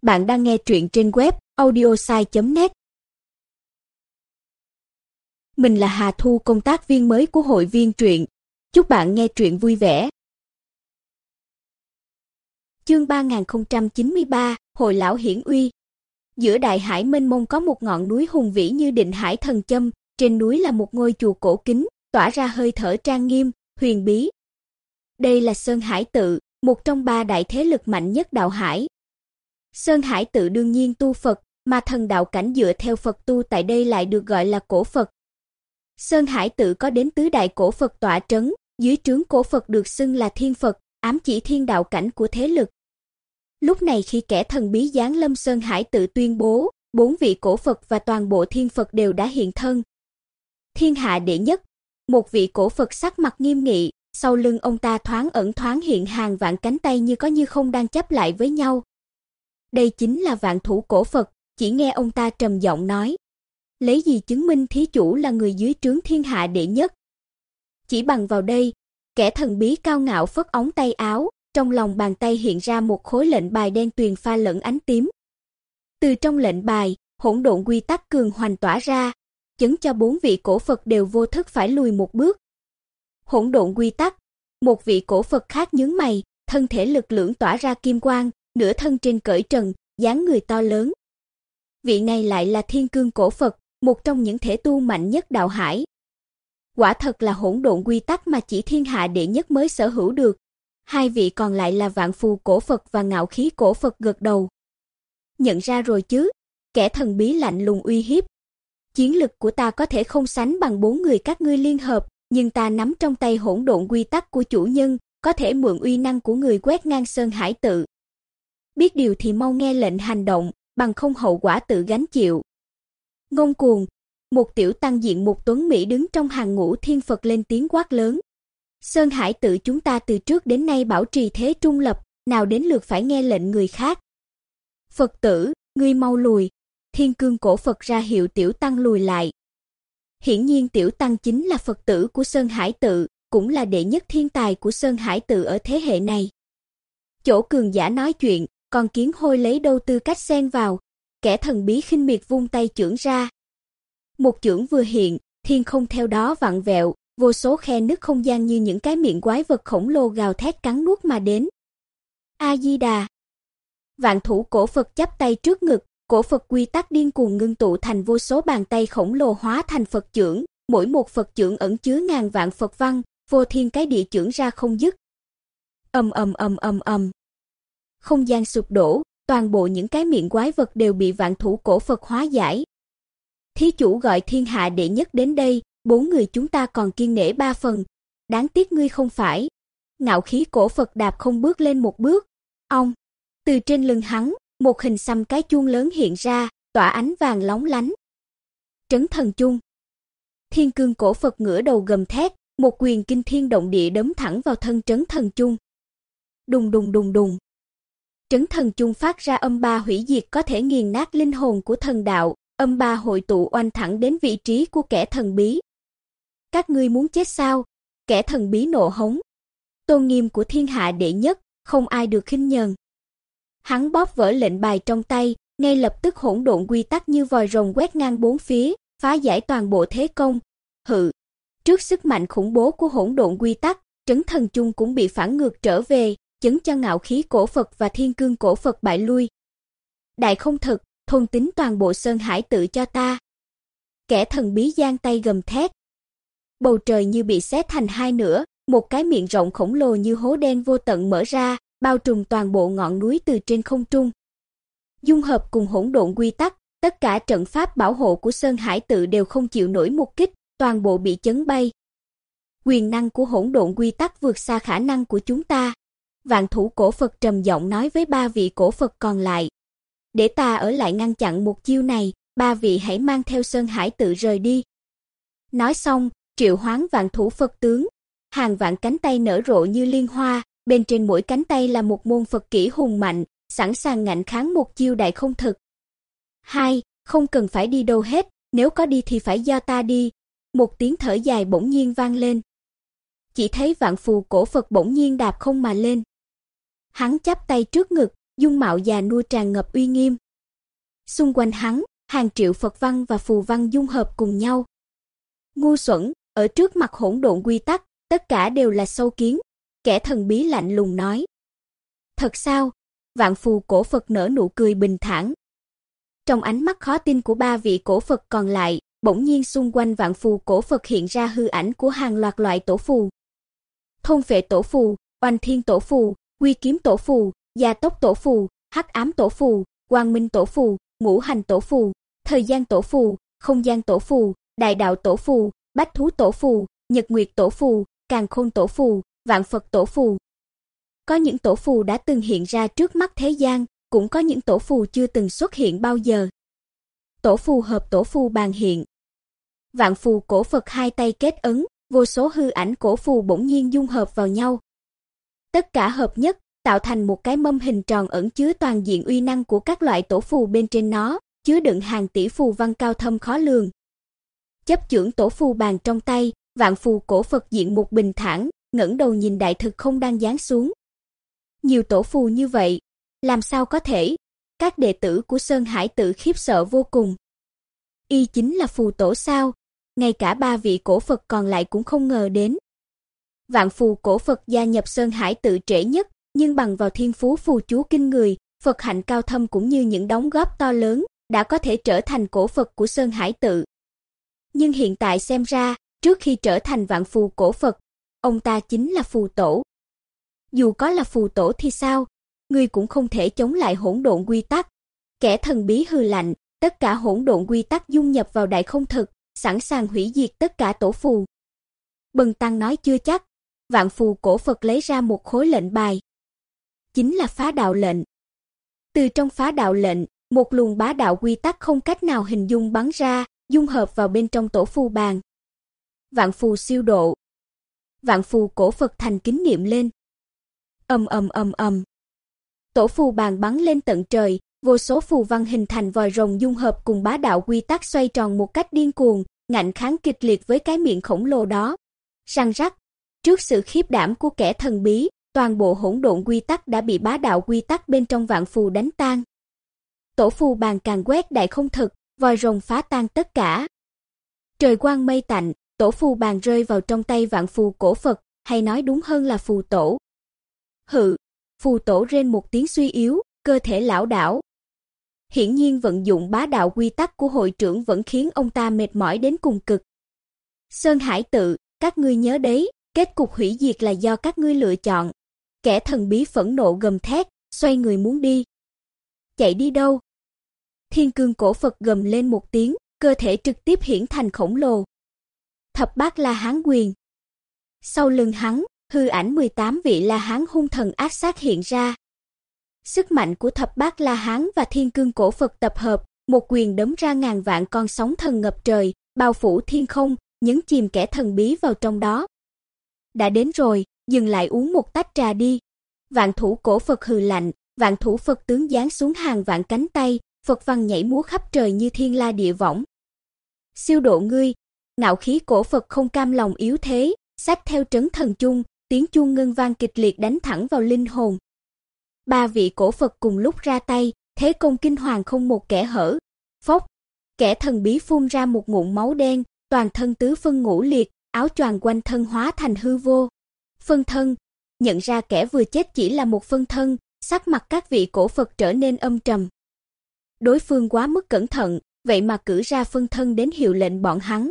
Bạn đang nghe truyện trên web audiosai.net. Mình là Hà Thu, công tác viên mới của hội viên truyện. Chúc bạn nghe truyện vui vẻ. Chương 3093, Hồi lão hiển uy. Giữa đại hải mênh mông có một ngọn núi hùng vĩ như Định Hải Thần Châm, trên núi là một ngôi chùa cổ kính, tỏa ra hơi thở trang nghiêm, huyền bí. Đây là Sơn Hải Tự, một trong ba đại thế lực mạnh nhất đạo hải. Sơn Hải Tự đương nhiên tu Phật, mà thần đạo cảnh dựa theo Phật tu tại đây lại được gọi là cổ Phật. Sơn Hải Tự có đến tứ đại cổ Phật tọa trấn, dưới trướng cổ Phật được xưng là Thiên Phật, ám chỉ thiên đạo cảnh của thế lực. Lúc này khi kẻ thần bí giáng lâm Sơn Hải Tự tuyên bố, 4 vị cổ Phật và toàn bộ Thiên Phật đều đã hiện thân. Thiên hạ đệ nhất, một vị cổ Phật sắc mặt nghiêm nghị, sau lưng ông ta thoáng ẩn thoáng hiện hàng vạn cánh tay như có như không đang chắp lại với nhau. Đây chính là Vạn Thủ cổ Phật, chỉ nghe ông ta trầm giọng nói. Lấy gì chứng minh thí chủ là người dưới trướng thiên hạ đệ nhất? Chỉ bằng vào đây, kẻ thần bí cao ngạo phất ống tay áo, trong lòng bàn tay hiện ra một khối lệnh bài đen tuyền pha lẫn ánh tím. Từ trong lệnh bài, hỗn độn quy tắc cường hoành tỏa ra, chấn cho 4 vị cổ Phật đều vô thức phải lùi một bước. Hỗn độn quy tắc, một vị cổ Phật khác nhướng mày, thân thể lực lưỡng tỏa ra kim quang, nửa thân trên cởi trần, dáng người to lớn. Vị này lại là Thiên Cương cổ Phật, một trong những thể tu mạnh nhất đạo hải. Quả thật là hỗn độn quy tắc mà chỉ thiên hạ đệ nhất mới sở hữu được. Hai vị còn lại là Vạn Phù cổ Phật và Ngạo Khí cổ Phật gật đầu. Nhận ra rồi chứ? Kẻ thần bí lạnh lùng uy hiếp. Chiến lực của ta có thể không sánh bằng 4 người các ngươi liên hợp, nhưng ta nắm trong tay hỗn độn quy tắc của chủ nhân, có thể mượn uy năng của người quét ngang Sơn Hải Tự. Biết điều thì mau nghe lệnh hành động, bằng không hậu quả tự gánh chịu. Ngông cuồng, một tiểu tăng diện một tuấn mỹ đứng trong hàng ngũ Thiên Phật lên tiếng quát lớn. Sơn Hải Tự chúng ta từ trước đến nay bảo trì thế trung lập, nào đến lượt phải nghe lệnh người khác. Phật tử, ngươi mau lùi. Thiên Cương cổ Phật ra hiệu tiểu tăng lùi lại. Hiển nhiên tiểu tăng chính là Phật tử của Sơn Hải Tự, cũng là đệ nhất thiên tài của Sơn Hải Tự ở thế hệ này. Chỗ cường giả nói chuyện, còn kiến hôi lấy đâu tư cách xen vào. Kẻ thần bí khinh miệt vung tay chưởng ra. Một chưởng vừa hiện, thiên không theo đó vặn vẹo, vô số khe nứt không gian như những cái miệng quái vật khổng lồ gào thét cắn nuốt mà đến. A Di Đà. Vạn Thủ cổ Phật chắp tay trước ngực, cổ Phật quy tắc điên cuồng ngưng tụ thành vô số bàn tay khổng lồ hóa thành Phật chưởng, mỗi một Phật chưởng ẩn chứa ngàn vạn Phật văn, vô thiên cái địa chưởng ra không dứt. Ầm ầm ầm ầm ầm. Không gian sụp đổ, toàn bộ những cái miệng quái vật đều bị Vạn Thủ cổ Phật hóa giải. Thí chủ gọi thiên hạ đệ nhất đến đây, 4 người chúng ta còn kiêng nể 3 phần, đáng tiếc ngươi không phải. Ngạo Khí cổ Phật đạp không bước lên một bước. Ong, từ trên lưng hắn, một hình xăm cái chuông lớn hiện ra, tỏa ánh vàng lóng lánh. Trấn thần chung. Thiên Cương cổ Phật ngửa đầu gầm thét, một quyền kinh thiên động địa đấm thẳng vào thân trấn thần chung. Đùng đùng đùng đùng. Trấn thần chung phát ra âm ba hủy diệt có thể nghiền nát linh hồn của thần đạo, âm ba hội tụ oanh thẳng đến vị trí của kẻ thần bí. Các ngươi muốn chết sao? Kẻ thần bí nộ hống. Tôn nghiêm của thiên hạ đệ nhất, không ai được khinh nhờn. Hắn bóp vỡ lệnh bài trong tay, ngay lập tức hỗn độn quy tắc như vòi rồng quét ngang bốn phía, phá giải toàn bộ thế công. Hự. Trước sức mạnh khủng bố của hỗn độn quy tắc, trấn thần chung cũng bị phản ngược trở về, chấn cho Ngạo Khí cổ Phật và Thiên Cương cổ Phật bại lui. Đại không thực, thôn tính toàn bộ Sơn Hải Tự cho ta. Kẻ thần bí giang tay gầm thét. Bầu trời như bị xé thành hai nửa, một cái miệng rộng khổng lồ như hố đen vô tận mở ra, bao trùm toàn bộ ngọn núi từ trên không trung. Dung hợp cùng hỗn độn quy tắc, tất cả trận pháp bảo hộ của Sơn Hải Tự đều không chịu nổi một kích, toàn bộ bị chấn bay. Quyền năng của hỗn độn quy tắc vượt xa khả năng của chúng ta. Vạn Thủ cổ Phật trầm giọng nói với 3 vị cổ Phật còn lại. Để ta ở lại ngăn chặn một chiêu này, 3 vị hãy mang theo Sơn Hải Tự rời đi. Nói xong, triệu hoán Vạn Thủ Phật tướng, hàng vạn cánh tay nở rộ như liên hoa, bên trên mỗi cánh tay là một môn Phật kỹ hùng mạnh, sẵn sàng ngạnh kháng một chiêu đại không thực. 2. Không cần phải đi đâu hết, nếu có đi thì phải do ta đi. Một tiếng thở dài bỗng nhiên vang lên. Chỉ thấy Vạn Phù cổ Phật bỗng nhiên đạp không mà lên. Hắn chắp tay trước ngực, dung mạo già nua tràn ngập uy nghiêm. Xung quanh hắn, hàng triệu Phật văn và phù văn dung hợp cùng nhau. Ngu xuẩn, ở trước mặt hỗn độn quy tắc, tất cả đều là sâu kiến, kẻ thần bí lạnh lùng nói. Thật sao? Vạn phù cổ Phật nở nụ cười bình thản. Trong ánh mắt khó tin của ba vị cổ Phật còn lại, bỗng nhiên xung quanh vạn phù cổ Phật hiện ra hư ảnh của hàng loạt loại tổ phù. Thôn phệ tổ phù, oanh thiên tổ phù, quy kiếm tổ phù, gia tốc tổ phù, hắc ám tổ phù, quang minh tổ phù, ngũ hành tổ phù, thời gian tổ phù, không gian tổ phù, đại đạo tổ phù, bách thú tổ phù, nhật nguyệt tổ phù, càn khôn tổ phù, vạn Phật tổ phù. Có những tổ phù đã từng hiện ra trước mắt thế gian, cũng có những tổ phù chưa từng xuất hiện bao giờ. Tổ phù hợp tổ phù bàn hiện. Vạn phù cổ Phật hai tay kết ấn, vô số hư ảnh cổ phù bỗng nhiên dung hợp vào nhau. Tất cả hợp nhất, tạo thành một cái mâm hình tròn ẩn chứa toàn diện uy năng của các loại tổ phù bên trên nó, chứa đựng hàng tỷ phù văn cao thâm khó lường. Chấp chưởng tổ phù bàn trong tay, vạn phù cổ Phật diện mục bình thản, ngẩng đầu nhìn đại thực không đang giáng xuống. Nhiều tổ phù như vậy, làm sao có thể? Các đệ tử của Sơn Hải Tự khiếp sợ vô cùng. Y chính là phù tổ sao? Ngay cả ba vị cổ Phật còn lại cũng không ngờ đến. Vạn phù cổ Phật gia nhập Sơn Hải Tự trễ nhất, nhưng bằng vào thiên phú phù chú kinh người, Phật hạnh cao thâm cũng như những đóng góp to lớn, đã có thể trở thành cổ Phật của Sơn Hải Tự. Nhưng hiện tại xem ra, trước khi trở thành vạn phù cổ Phật, ông ta chính là phù tổ. Dù có là phù tổ thì sao? Ngươi cũng không thể chống lại hỗn độn quy tắc. Kẻ thần bí hừ lạnh, tất cả hỗn độn quy tắc dung nhập vào đại không thực, sẵn sàng hủy diệt tất cả tổ phù. Bần tăng nói chưa chắc. Vạn phù cổ Phật lấy ra một khối lệnh bài. Chính là phá đạo lệnh. Từ trong phá đạo lệnh, một luồng bá đạo quy tắc không cách nào hình dung bắn ra, dung hợp vào bên trong tổ phù bàn. Vạn phù siêu độ. Vạn phù cổ Phật thành kính niệm lên. Ầm ầm ầm ầm. Tổ phù bàn bắn lên tận trời, vô số phù văn hình thành vòi rồng dung hợp cùng bá đạo quy tắc xoay tròn một cách điên cuồng, ngạnh kháng kịch liệt với cái miệng khổng lồ đó. Răng rắc. Trước sự khiếp đảm của kẻ thần bí, toàn bộ hỗn độn quy tắc đã bị bá đạo quy tắc bên trong vạn phù đánh tan. Tổ phù bàn càng quét đại không thực, vòi rồng phá tan tất cả. Trời quang mây tạnh, tổ phù bàn rơi vào trong tay vạn phù cổ Phật, hay nói đúng hơn là phù tổ. Hự, phù tổ rên một tiếng suy yếu, cơ thể lảo đảo. Hiển nhiên vận dụng bá đạo quy tắc của hội trưởng vẫn khiến ông ta mệt mỏi đến cùng cực. Sơn Hải Tự, các ngươi nhớ đấy, kết cục hủy diệt là do các ngươi lựa chọn. Kẻ thần bí phẫn nộ gầm thét, xoay người muốn đi. Chạy đi đâu? Thiên cương cổ Phật gầm lên một tiếng, cơ thể trực tiếp hiển thành khổng lồ. Thập bát La Hán quyền. Sau lưng hắn, hư ảnh 18 vị La Hán hung thần ác sát hiện ra. Sức mạnh của thập bát La Hán và thiên cương cổ Phật tập hợp, một quyền đấm ra ngàn vạn con sóng thần ngập trời, bao phủ thiên không, nhấn chìm kẻ thần bí vào trong đó. Đã đến rồi, dừng lại uống một tách trà đi. Vạn thủ cổ Phật hừ lạnh, vạn thủ Phật tướng giáng xuống hàng vạn cánh tay, Phật văn nhảy múa khắp trời như thiên la địa võng. Siêu độ ngươi, ngạo khí cổ Phật không cam lòng yếu thế, xách theo trấn thần chung, tiếng chuông ngân vang kịch liệt đánh thẳng vào linh hồn. Ba vị cổ Phật cùng lúc ra tay, thế công kinh hoàng không một kẽ hở. Phốc, kẻ thần bí phun ra một ngụm máu đen, toàn thân tứ phân ngũ liệt, áo choàng quanh thân hóa thành hư vô. Phân thân, nhận ra kẻ vừa chết chỉ là một phân thân, sắc mặt các vị cổ Phật trở nên âm trầm. Đối phương quá mức cẩn thận, vậy mà cử ra phân thân đến hiệu lệnh bọn hắn.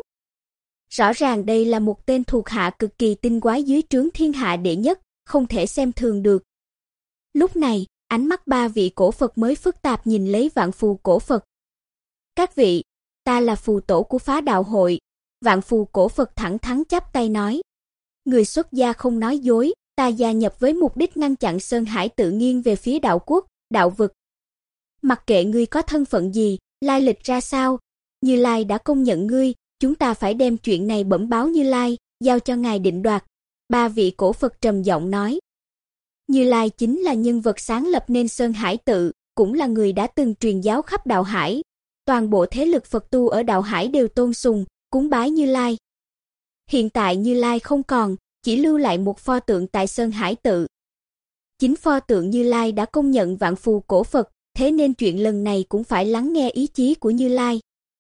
Rõ ràng đây là một tên thuộc hạ cực kỳ tinh quái dưới trướng thiên hạ đệ nhất, không thể xem thường được. Lúc này, ánh mắt ba vị cổ Phật mới phức tạp nhìn lấy vạn phù cổ Phật. Các vị, ta là phù tổ của phá đạo hội. Vạn phù cổ Phật thẳng thắn chắp tay nói. Người xuất gia không nói dối, ta gia nhập với mục đích ngăn chặn Sơn Hải Tự nghiêng về phía đạo quốc, đạo vực. Mặc kệ ngươi có thân phận gì, lai lịch ra sao, Như Lai đã công nhận ngươi, chúng ta phải đem chuyện này bẩm báo Như Lai, giao cho ngài định đoạt. Ba vị cổ Phật trầm giọng nói. Như Lai chính là nhân vật sáng lập nên Sơn Hải Tự, cũng là người đã từng truyền giáo khắp đạo hải. Toàn bộ thế lực Phật tu ở đạo hải đều tôn sùng, cúng bái Như Lai. Hiện tại Như Lai không còn, chỉ lưu lại một pho tượng tại Sơn Hải Tự. Chính pho tượng Như Lai đã công nhận vạn phù cổ Phật, thế nên chuyện lần này cũng phải lắng nghe ý chí của Như Lai.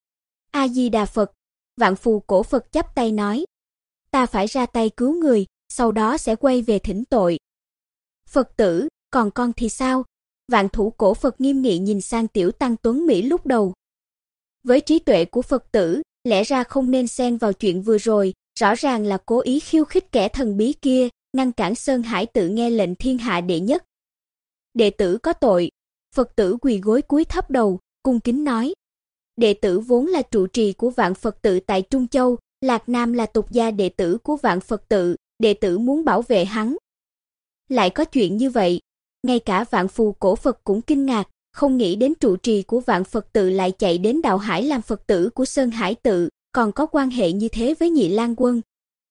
A Di Đà Phật. Vạn phù cổ Phật chắp tay nói: ta phải ra tay cứu người, sau đó sẽ quay về thỉnh tội. Phật tử, còn con thì sao? Vạn thủ cổ Phật nghiêm nghị nhìn sang tiểu tăng tuấn Mỹ lúc đầu. Với trí tuệ của Phật tử, lẽ ra không nên xen vào chuyện vừa rồi, rõ ràng là cố ý khiêu khích kẻ thần bí kia, ngăn cản Sơn Hải tự nghe lệnh thiên hạ đệ nhất. Đệ tử có tội. Phật tử quỳ gối cúi thấp đầu, cung kính nói: đệ tử vốn là trụ trì của Vạn Phật tự tại Trung Châu, Lạc Nam là tục gia đệ tử của Vạn Phật tự, đệ tử muốn bảo vệ hắn. Lại có chuyện như vậy, ngay cả Vạn phù cổ Phật cũng kinh ngạc, không nghĩ đến trụ trì của Vạn Phật tự lại chạy đến Đạo Hải làm Phật tử của Sơn Hải tự, còn có quan hệ như thế với Nhị Lang Quân.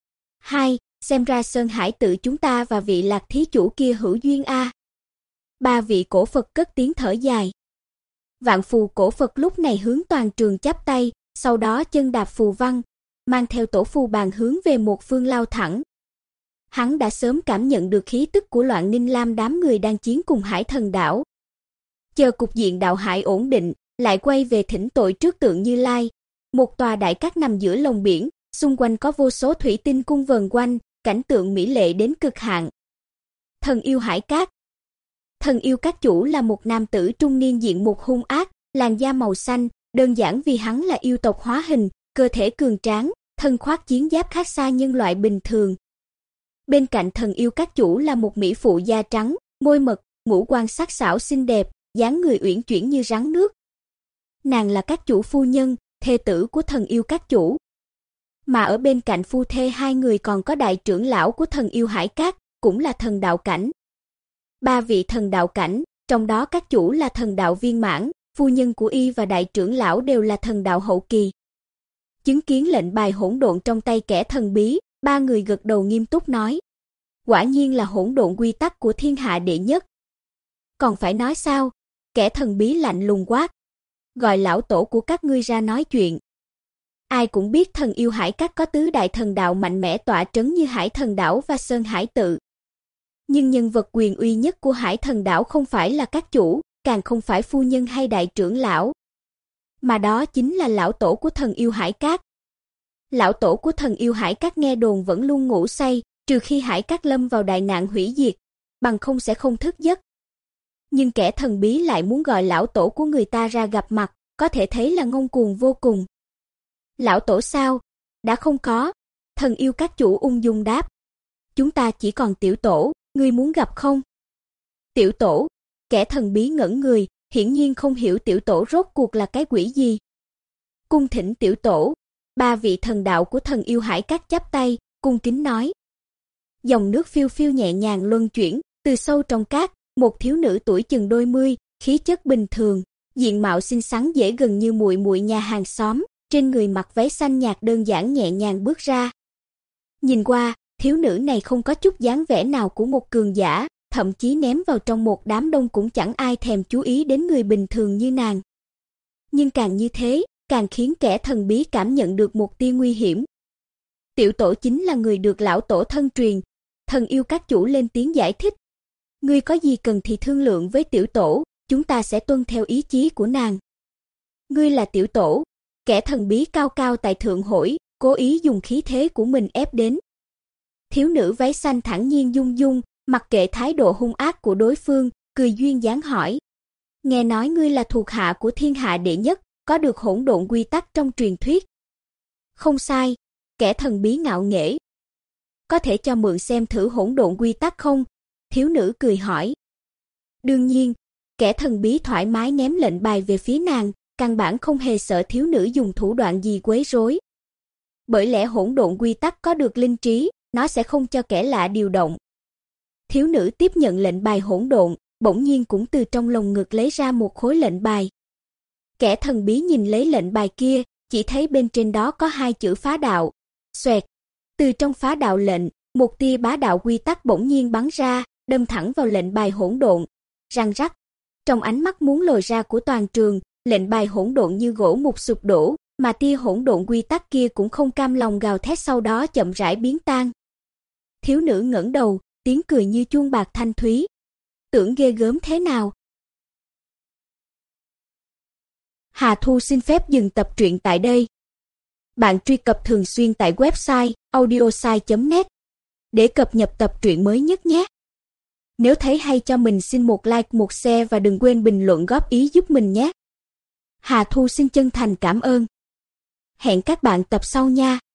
Hai, xem ra Sơn Hải tự chúng ta và vị Lạc thí chủ kia hữu duyên a. Ba vị cổ Phật cất tiếng thở dài. Vạn phù cổ Phật lúc này hướng toàn trường chắp tay, sau đó chân đạp phù văn, mang theo tổ phù bàn hướng về một phương lao thẳng. Hắn đã sớm cảm nhận được khí tức của Loạn Ninh Lam đám người đang chiến cùng Hải Thần đảo. Chờ cục diện Đạo Hải ổn định, lại quay về thỉnh tội trước tượng Như Lai. Một tòa đại cát nằm giữa lòng biển, xung quanh có vô số thủy tinh cung vờn quanh, cảnh tượng mỹ lệ đến cực hạn. Thần yêu Hải Cát. Thần yêu Cát chủ là một nam tử trung niên diện mục hung ác, làn da màu xanh, đơn giản vì hắn là yêu tộc hóa hình, cơ thể cường tráng, thân khoác chiến giáp khác xa nhân loại bình thường. Bên cạnh thần yêu Cát chủ là một mỹ phụ da trắng, môi mật, ngũ quan sắc sảo xinh đẹp, dáng người uyển chuyển như rắn nước. Nàng là Cát chủ phu nhân, thê tử của thần yêu Cát chủ. Mà ở bên cạnh phu thê hai người còn có đại trưởng lão của thần yêu Hải Cát, cũng là thần đạo cảnh. Ba vị thần đạo cảnh, trong đó Cát chủ là thần đạo viên mãn, phu nhân của y và đại trưởng lão đều là thần đạo hậu kỳ. Chứng kiến lệnh bài hỗn độn trong tay kẻ thần bí, ba người gật đầu nghiêm túc nói: quả nhiên là hỗn độn quy tắc của thiên hạ đệ nhất. Còn phải nói sao? Kẻ thần bí lạnh lùng quát: gọi lão tổ của các ngươi ra nói chuyện. Ai cũng biết thần yêu Hải Cát có tứ đại thần đạo mạnh mẽ tọa trấn như Hải Thần đảo và Sơn Hải tự. Nhưng nhân vật quyền uy nhất của Hải Thần đảo không phải là Cát chủ, càng không phải phu nhân hay đại trưởng lão, mà đó chính là lão tổ của thần yêu Hải Cát. Lão tổ của thần yêu Hải Cát nghe đồn vẫn luôn ngủ say, trừ khi Hải Cát lâm vào đại nạn hủy diệt, bằng không sẽ không thức giấc. Nhưng kẻ thần bí lại muốn gọi lão tổ của người ta ra gặp mặt, có thể thấy là ngông cuồng vô cùng. Lão tổ sao? Đã không có. Thần yêu Cát chủ ung dung đáp: chúng ta chỉ còn tiểu tổ, ngươi muốn gặp không? Tiểu tổ? Kẻ thần bí ngẩn người, hiển nhiên không hiểu tiểu tổ rốt cuộc là cái quỷ gì. Cung thỉnh tiểu tổ. Ba vị thần đạo của thần yêu Hải Cát chắp tay, cung kính nói. Dòng nước phiêu phiêu nhẹ nhàng luân chuyển, từ sâu trong cát, một thiếu nữ tuổi chừng đôi mươi, khí chất bình thường, diện mạo xinh xắn dễ gần như muội muội nhà hàng xóm, trên người mặc váy xanh nhạt đơn giản nhẹ nhàng bước ra. Nhìn qua, thiếu nữ này không có chút dáng vẻ nào của một cường giả, thậm chí ném vào trong một đám đông cũng chẳng ai thèm chú ý đến người bình thường như nàng. Nhưng càng như thế, càng khiến kẻ thần bí cảm nhận được một tia nguy hiểm. Tiểu tổ chính là người được lão tổ thân truyền. Thần yêu Cát chủ lên tiếng giải thích. Ngươi có gì cần thì thương lượng với tiểu tổ, chúng ta sẽ tuân theo ý chí của nàng. Ngươi là tiểu tổ. Kẻ thần bí cao cao tại thượng hỏi, cố ý dùng khí thế của mình ép đến. Thiếu nữ váy xanh thản nhiên dung dung, mặc kệ thái độ hung ác của đối phương, cười duyên dáng hỏi. Nghe nói ngươi là thuộc hạ của thiên hạ đệ nhất, có được hỗn độn quy tắc trong truyền thuyết. Không sai, kẻ thần bí ngạo nghễ. Có thể cho mượn xem thử hỗn độn quy tắc không? Thiếu nữ cười hỏi. Đương nhiên, kẻ thần bí thoải mái ném lệnh bài về phía nàng, căn bản không hề sợ thiếu nữ dùng thủ đoạn gì quấy rối. Bởi lẽ hỗn độn quy tắc có được linh trí, nó sẽ không cho kẻ lạ điều động. Thiếu nữ tiếp nhận lệnh bài hỗn độn, bỗng nhiên cũng từ trong lồng ngực lấy ra một khối lệnh bài. Kẻ thần bí nhìn lấy lệnh bài kia, chỉ thấy bên trên đó có hai chữ phá đạo. Xoẹt, từ trong phá đạo lệnh, một tia bá đạo quy tắc bỗng nhiên bắn ra, đâm thẳng vào lệnh bài hỗn độn. Răng rắc, trong ánh mắt muốn lồi ra của toàn trường, lệnh bài hỗn độn như gỗ mục sụp đổ, mà tia hỗn độn quy tắc kia cũng không cam lòng gào thét sau đó chậm rãi biến tan. Thiếu nữ ngẩng đầu, tiếng cười như chuông bạc thanh thúy. tưởng ghê gớm thế nào. Hà Thu xin phép dừng tập truyện tại đây. Bạn truy cập thường xuyên tại website audiosai.net để cập nhật tập truyện mới nhất nhé. Nếu thấy hay cho mình xin một like, một share và đừng quên bình luận góp ý giúp mình nhé. Hà Thu xin chân thành cảm ơn. Hẹn các bạn tập sau nha.